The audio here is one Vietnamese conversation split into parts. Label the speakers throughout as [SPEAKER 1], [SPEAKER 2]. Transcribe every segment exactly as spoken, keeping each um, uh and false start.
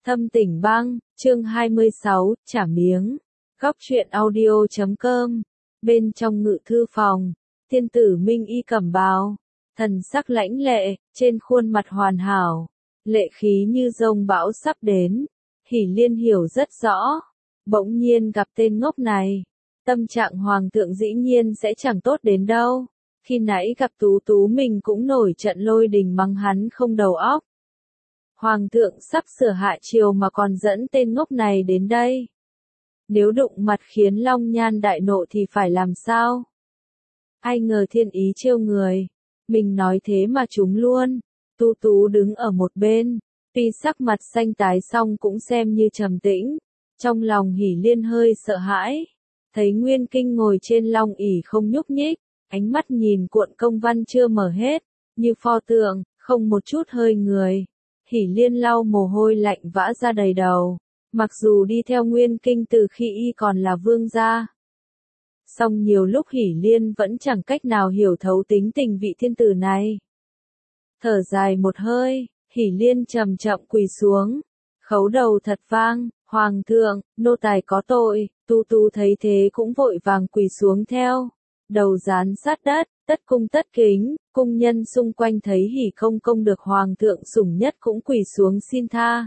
[SPEAKER 1] Thâm Tỉnh Bang, chương hai mươi sáu, trả miếng. Góc truyện audio chấm com. Bên trong ngự thư phòng, thiên tử Minh Y cẩm bào, thần sắc lãnh lệ, trên khuôn mặt hoàn hảo, lệ khí như dông bão sắp đến. Hỉ Liên hiểu rất rõ, bỗng nhiên gặp tên ngốc này, tâm trạng hoàng thượng dĩ nhiên sẽ chẳng tốt đến đâu. Khi nãy gặp Tú Tú mình cũng nổi trận lôi đình mắng hắn không đầu óc. Hoàng thượng sắp sửa hạ triều mà còn dẫn tên ngốc này đến đây. Nếu đụng mặt khiến Long Nhan đại nộ thì phải làm sao? Ai ngờ thiên ý trêu người. Mình nói thế mà trúng luôn. Tú Tú đứng ở một bên, tuy sắc mặt xanh tái song cũng xem như trầm tĩnh. Trong lòng Hỉ Liên hơi sợ hãi. Thấy Nguyên Kinh ngồi trên long ỷ không nhúc nhích, ánh mắt nhìn cuộn công văn chưa mở hết, như pho tượng, không một chút hơi người. Hỉ Liên lau mồ hôi lạnh vã ra đầy đầu, mặc dù đi theo Nguyên Kinh từ khi y còn là vương gia. Song nhiều lúc Hỉ Liên vẫn chẳng cách nào hiểu thấu tính tình vị thiên tử này. Thở dài một hơi, Hỉ Liên chậm chậm quỳ xuống, khấu đầu thật vang, Hoàng thượng, nô tài có tội. Tú Tú thấy thế cũng vội vàng quỳ xuống theo, đầu dán sát đất, tất cung tất kính. Cung nhân xung quanh thấy Hỉ Công Công được Hoàng thượng sủng nhất cũng quỳ xuống xin tha.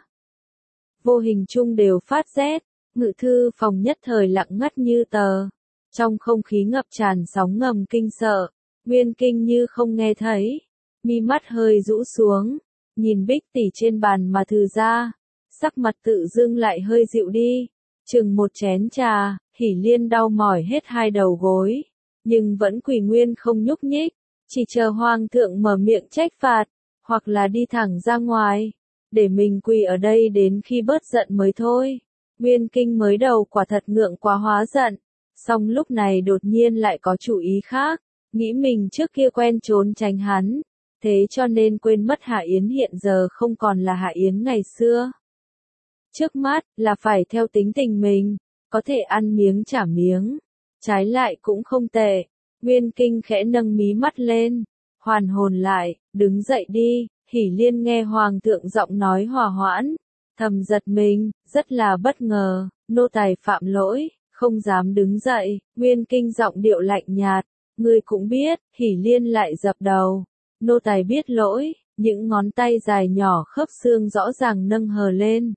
[SPEAKER 1] Vô hình chung đều phát rét, ngự thư phòng nhất thời lặng ngắt như tờ. Trong không khí ngập tràn sóng ngầm kinh sợ, Nguyên Kinh như không nghe thấy, mi mắt hơi rũ xuống, nhìn bích tỷ trên bàn mà thư ra, sắc mặt tự dưng lại hơi dịu đi. Chừng một chén trà, Hỉ Liên đau mỏi hết hai đầu gối, nhưng vẫn quỳ nguyên không nhúc nhích, chỉ chờ Hoàng thượng mở miệng trách phạt, hoặc là đi thẳng ra ngoài, để mình quỳ ở đây đến khi bớt giận mới thôi. Nguyên Kinh mới đầu quả thật ngượng quá hóa giận, song lúc này đột nhiên lại có chủ ý khác, nghĩ mình trước kia quen trốn tránh hắn, thế cho nên quên mất Hạ Yến hiện giờ không còn là Hạ Yến ngày xưa. Trước mắt là phải theo tính tình mình, có thể ăn miếng trả miếng, trái lại cũng không tệ. Nguyên Kinh khẽ nâng mí mắt lên, hoàn hồn lại, đứng dậy đi. Hỉ Liên nghe Hoàng thượng giọng nói hòa hoãn, thầm giật mình, rất là bất ngờ, nô tài phạm lỗi, không dám đứng dậy. Nguyên Kinh giọng điệu lạnh nhạt, ngươi cũng biết. Hỉ Liên lại dập đầu, nô tài biết lỗi, những ngón tay dài nhỏ khớp xương rõ ràng nâng hờ lên.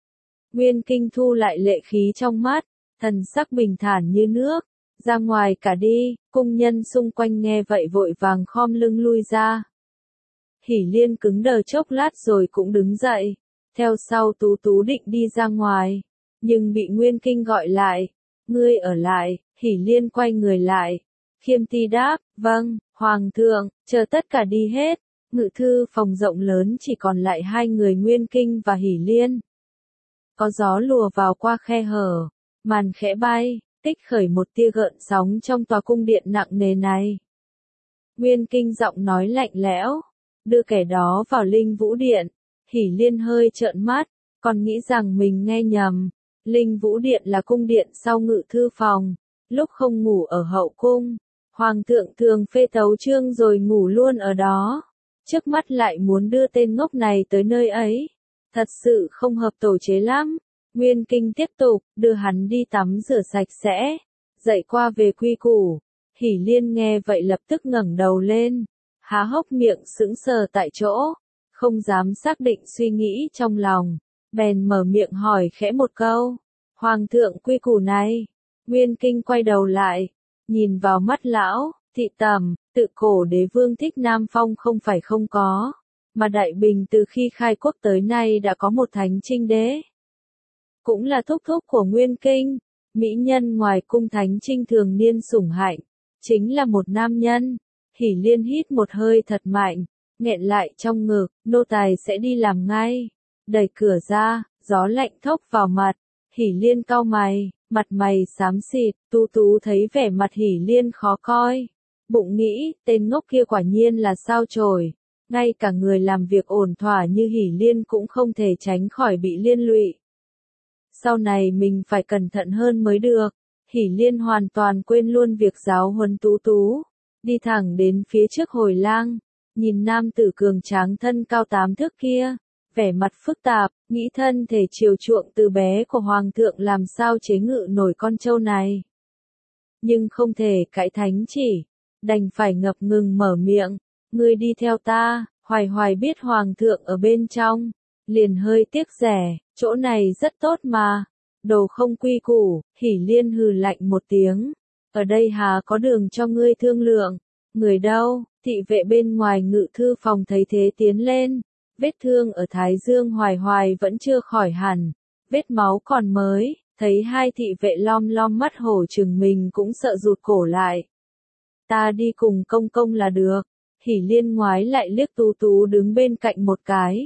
[SPEAKER 1] Nguyên Kinh thu lại lệ khí trong mắt, thần sắc bình thản như nước, ra ngoài cả đi. Cung nhân xung quanh nghe vậy vội vàng khom lưng lui ra. Hỉ Liên cứng đờ chốc lát rồi cũng đứng dậy, theo sau Tú Tú định đi ra ngoài, nhưng bị Nguyên Kinh gọi lại, ngươi ở lại. Hỉ Liên quay người lại, khiêm ti đáp, vâng, Hoàng thượng. Chờ tất cả đi hết, ngự thư phòng rộng lớn chỉ còn lại hai người Nguyên Kinh và Hỉ Liên. Có gió lùa vào qua khe hở, màn khẽ bay, tích khởi một tia gợn sóng trong tòa cung điện nặng nề này. Nguyên Kinh giọng nói lạnh lẽo, đưa kẻ đó vào Linh Vũ Điện. Hỉ Liên hơi trợn mắt, còn nghĩ rằng mình nghe nhầm. Linh Vũ Điện là cung điện sau ngự thư phòng, lúc không ngủ ở hậu cung, Hoàng thượng thường phê tấu chương rồi ngủ luôn ở đó. Trước mắt lại muốn đưa tên ngốc này tới nơi ấy, thật sự không hợp tổ chế lắm. Nguyên Kinh tiếp tục, đưa hắn đi tắm rửa sạch sẽ, dậy qua về quy củ. Hỉ Liên nghe vậy lập tức ngẩng đầu lên, há hốc miệng sững sờ tại chỗ, không dám xác định suy nghĩ trong lòng, bèn mở miệng hỏi khẽ một câu, Hoàng thượng quy củ này. Nguyên Kinh quay đầu lại, nhìn vào mắt lão, thị tẩm, tự cổ đế vương Thích Nam Phong không phải không có, mà Đại Bình từ khi khai quốc tới nay đã có một thánh trinh đế. Cũng là thúc thúc của Nguyên Kinh, mỹ nhân ngoài cung thánh trinh thường niên sủng hạnh, chính là một nam nhân. Hỉ Liên hít một hơi thật mạnh, nghẹn lại trong ngực, nô tài sẽ đi làm ngay. Đẩy cửa ra, gió lạnh thốc vào mặt, Hỉ Liên cau mày, mặt mày xám xịt. Tú Tú thấy vẻ mặt Hỉ Liên khó coi, bụng nghĩ, tên ngốc kia quả nhiên là sao chổi, ngay cả người làm việc ổn thỏa như Hỉ Liên cũng không thể tránh khỏi bị liên lụy. Sau này mình phải cẩn thận hơn mới được. Hỉ Liên hoàn toàn quên luôn việc giáo huấn Tú Tú, đi thẳng đến phía trước hồi lang, nhìn nam tử cường tráng thân cao tám thước kia, vẻ mặt phức tạp, nghĩ thân thể chiều chuộng từ bé của hoàng thượng làm sao chế ngự nổi con trâu này. Nhưng không thể cãi thánh chỉ, đành phải ngập ngừng mở miệng, ngươi đi theo ta. Hoài Hoài biết hoàng thượng ở bên trong, liền hơi tiếc rẻ, chỗ này rất tốt mà, đồ không quy củ. Hỉ Liên hừ lạnh một tiếng, ở đây hà có đường cho ngươi thương lượng, người đâu? Thị vệ bên ngoài ngự thư phòng thấy thế tiến lên, vết thương ở thái dương Hoài Hoài vẫn chưa khỏi hẳn, vết máu còn mới, thấy hai thị vệ lom lom mắt hổ chừng mình cũng sợ rụt cổ lại. Ta đi cùng công công là được. Hỉ Liên ngoái lại liếc Tú Tú đứng bên cạnh một cái.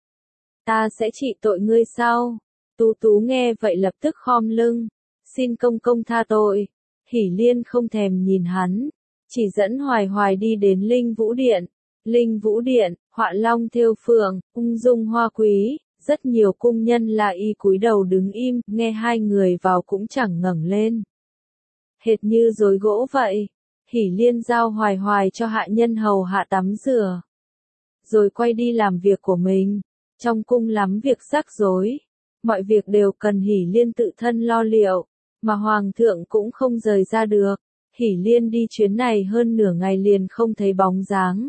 [SPEAKER 1] Ta sẽ trị tội ngươi sau. Tú Tú nghe vậy lập tức khom lưng, xin công công tha tội. Hỉ Liên không thèm nhìn hắn, chỉ dẫn Hoài Hoài đi đến Linh Vũ Điện. Linh Vũ Điện, họa long thêu phượng, ung dung hoa quý, rất nhiều cung nhân là y cúi đầu đứng im, nghe hai người vào cũng chẳng ngẩng lên. Hệt như rối gỗ vậy. Hỉ Liên giao Hoài Hoài cho hạ nhân hầu hạ tắm rửa, rồi quay đi làm việc của mình. Trong cung lắm việc rắc rối, mọi việc đều cần Hỉ Liên tự thân lo liệu, mà hoàng thượng cũng không rời ra được. Hỉ Liên đi chuyến này hơn nửa ngày liền không thấy bóng dáng.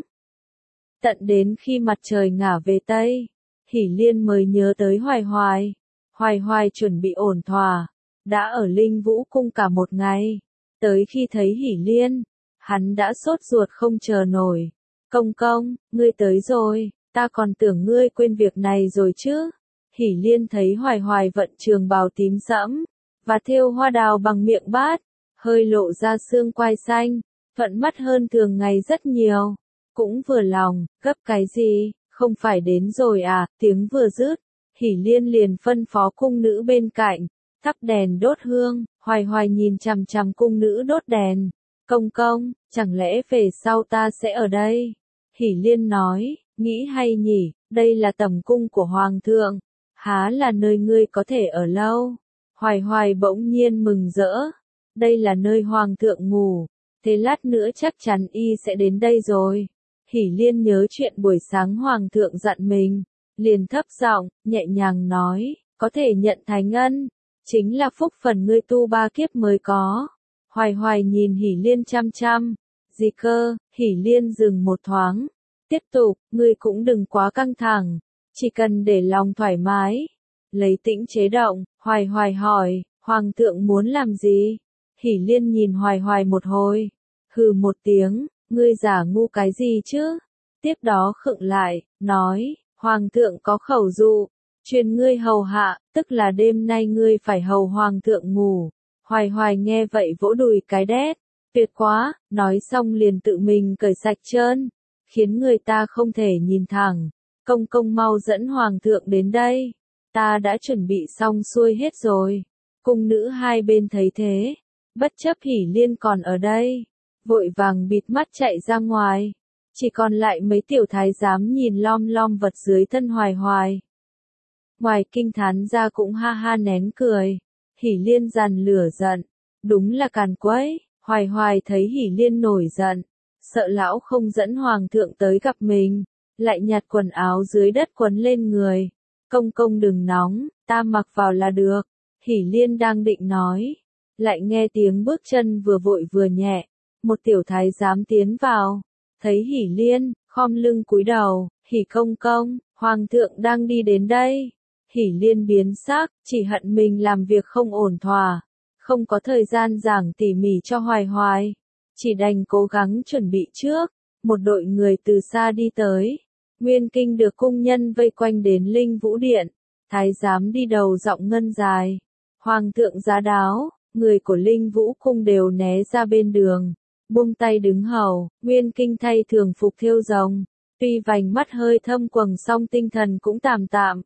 [SPEAKER 1] Tận đến khi mặt trời ngả về tây, Hỉ Liên mới nhớ tới Hoài Hoài. Hoài Hoài chuẩn bị ổn thỏa, đã ở Linh Vũ cung cả một ngày. Tới khi thấy Hỉ Liên, hắn đã sốt ruột không chờ nổi. Công công, ngươi tới rồi, ta còn tưởng ngươi quên việc này rồi chứ. Hỉ Liên thấy Hoài Hoài vận trường bào tím sẫm, và thêu hoa đào bằng miệng bát, hơi lộ ra xương quai xanh, thuận mắt hơn thường ngày rất nhiều. Cũng vừa lòng, gấp cái gì, không phải đến rồi à, tiếng vừa dứt, Hỉ Liên liền phân phó cung nữ bên cạnh, thắp đèn đốt hương. Hoài Hoài nhìn chằm chằm cung nữ đốt đèn. Công công, chẳng lẽ về sau ta sẽ ở đây? Hỉ Liên nói, nghĩ hay nhỉ, đây là tẩm cung của hoàng thượng, há là nơi ngươi có thể ở lâu. Hoài Hoài bỗng nhiên mừng rỡ, đây là nơi hoàng thượng ngủ, thế lát nữa chắc chắn y sẽ đến đây rồi. Hỉ Liên nhớ chuyện buổi sáng hoàng thượng dặn mình, liền thấp giọng, nhẹ nhàng nói, có thể nhận thánh ân, chính là phúc phần ngươi tu ba kiếp mới có. Hoài Hoài nhìn Hỉ Liên chăm chăm, gì cơ? Hỉ Liên dừng một thoáng, tiếp tục, ngươi cũng đừng quá căng thẳng, chỉ cần để lòng thoải mái. Lấy tĩnh chế động, Hoài Hoài hỏi, hoàng thượng muốn làm gì? Hỉ Liên nhìn Hoài Hoài một hồi, hừ một tiếng, ngươi giả ngu cái gì chứ? Tiếp đó khựng lại, nói, hoàng thượng có khẩu dụ, truyền ngươi hầu hạ, tức là đêm nay ngươi phải hầu hoàng thượng ngủ. Hoài Hoài nghe vậy vỗ đùi cái đét, tuyệt quá, nói xong liền tự mình cởi sạch trơn, khiến người ta không thể nhìn thẳng. Công công mau dẫn hoàng thượng đến đây, ta đã chuẩn bị xong xuôi hết rồi. Cung nữ hai bên thấy thế, bất chấp Hỉ Liên còn ở đây, vội vàng bịt mắt chạy ra ngoài, chỉ còn lại mấy tiểu thái giám nhìn lom lom vật dưới thân Hoài Hoài. Ngoài kinh thán ra cũng ha ha nén cười. Hỉ Liên dằn lửa giận, đúng là càn quấy. Hoài Hoài thấy Hỉ Liên nổi giận, sợ lão không dẫn hoàng thượng tới gặp mình, lại nhặt quần áo dưới đất quấn lên người. Công công đừng nóng, ta mặc vào là được. Hỉ Liên đang định nói, lại nghe tiếng bước chân vừa vội vừa nhẹ, một tiểu thái giám tiến vào, thấy Hỉ Liên, khom lưng cúi đầu, Hỉ công công, hoàng thượng đang đi đến đây. Hỉ Liên biến sắc, chỉ hận mình làm việc không ổn thỏa, không có thời gian giảng tỉ mỉ cho Hoài Hoài, chỉ đành cố gắng chuẩn bị trước. Một đội người từ xa đi tới, Nguyên Kinh được cung nhân vây quanh đến Linh Vũ Điện, thái giám đi đầu giọng ngân dài, hoàng thượng giá đáo, người của Linh Vũ cung đều né ra bên đường, buông tay đứng hầu. Nguyên Kinh thay thường phục thêu rồng, tuy vành mắt hơi thâm quầng song tinh thần cũng tạm tạm.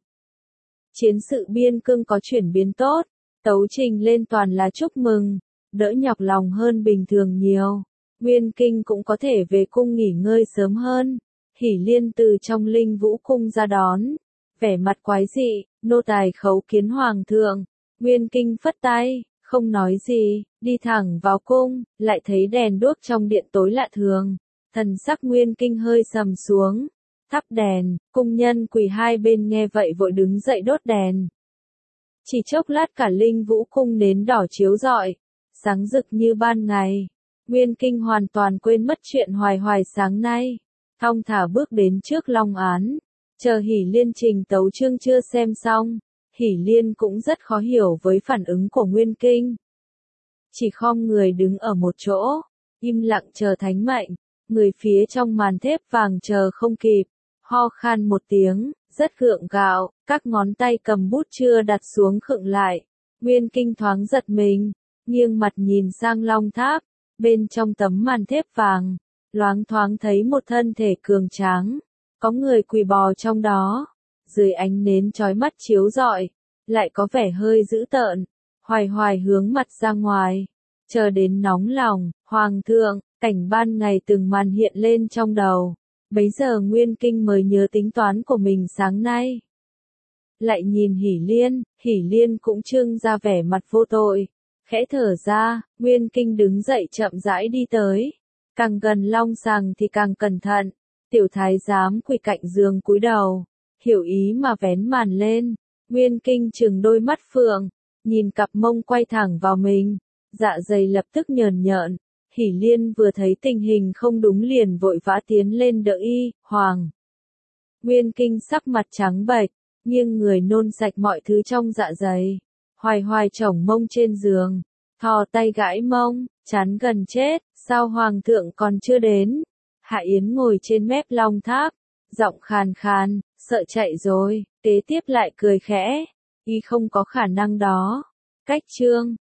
[SPEAKER 1] Chiến sự biên cương có chuyển biến tốt, tấu trình lên toàn là chúc mừng, đỡ nhọc lòng hơn bình thường nhiều. Nguyên Kinh cũng có thể về cung nghỉ ngơi sớm hơn. Hỉ Liên từ trong Linh Vũ cung ra đón, vẻ mặt quái dị, nô tài khấu kiến hoàng thượng. Nguyên Kinh phất tay, không nói gì, đi thẳng vào cung, lại thấy đèn đuốc trong điện tối lạ thường. Thần sắc Nguyên Kinh hơi sầm xuống, thắp đèn, cung nhân quỳ hai bên nghe vậy vội đứng dậy đốt đèn. Chỉ chốc lát cả Linh Vũ cung nến đỏ chiếu rọi, sáng rực như ban ngày. Nguyên Kinh hoàn toàn quên mất chuyện hoài hoài sáng nay, thong thả bước đến trước long án, chờ Hỷ Liên trình tấu chương chưa xem xong. Hỷ Liên cũng rất khó hiểu với phản ứng của Nguyên Kinh. Chỉ khom người đứng ở một chỗ, im lặng chờ thánh mệnh, người phía trong màn thép vàng chờ không kịp, ho khan một tiếng, rất gượng gạo, các ngón tay cầm bút chưa đặt xuống khựng lại. Nguyên Kinh thoáng giật mình, nghiêng mặt nhìn sang long tháp, bên trong tấm màn thép vàng, loáng thoáng thấy một thân thể cường tráng, có người quỳ bò trong đó, dưới ánh nến chói mắt chiếu rọi, lại có vẻ hơi dữ tợn, hoài hoài hướng mặt ra ngoài, chờ đến nóng lòng. Hoàng thượng, cảnh ban ngày từng màn hiện lên trong đầu, bấy giờ Nguyên Kinh mới nhớ tính toán của mình sáng nay. Lại nhìn Hỷ Liên, Hỷ Liên cũng trưng ra vẻ mặt vô tội, khẽ thở ra. Nguyên Kinh đứng dậy chậm rãi đi tới, càng gần long sàng thì càng cẩn thận. Tiểu thái giám quỳ cạnh giường cúi đầu, hiểu ý mà vén màn lên. Nguyên Kinh trừng đôi mắt phượng, nhìn cặp mông quay thẳng vào mình, dạ dày lập tức nhờn nhợn. Hỷ Liên vừa thấy tình hình không đúng liền vội vã tiến lên đỡ y. Hoàng! Nguyên Kinh sắc mặt trắng bệch, nghiêng người nôn sạch mọi thứ trong dạ dày. Hoài hoài chổng mông trên giường, thò tay gãi mông, chán gần chết, sao hoàng thượng còn chưa đến? Hạ Yến ngồi trên mép long tháp, giọng khàn khàn, sợ chạy rồi, kế tiếp lại cười khẽ, y không có khả năng đó. Cách chương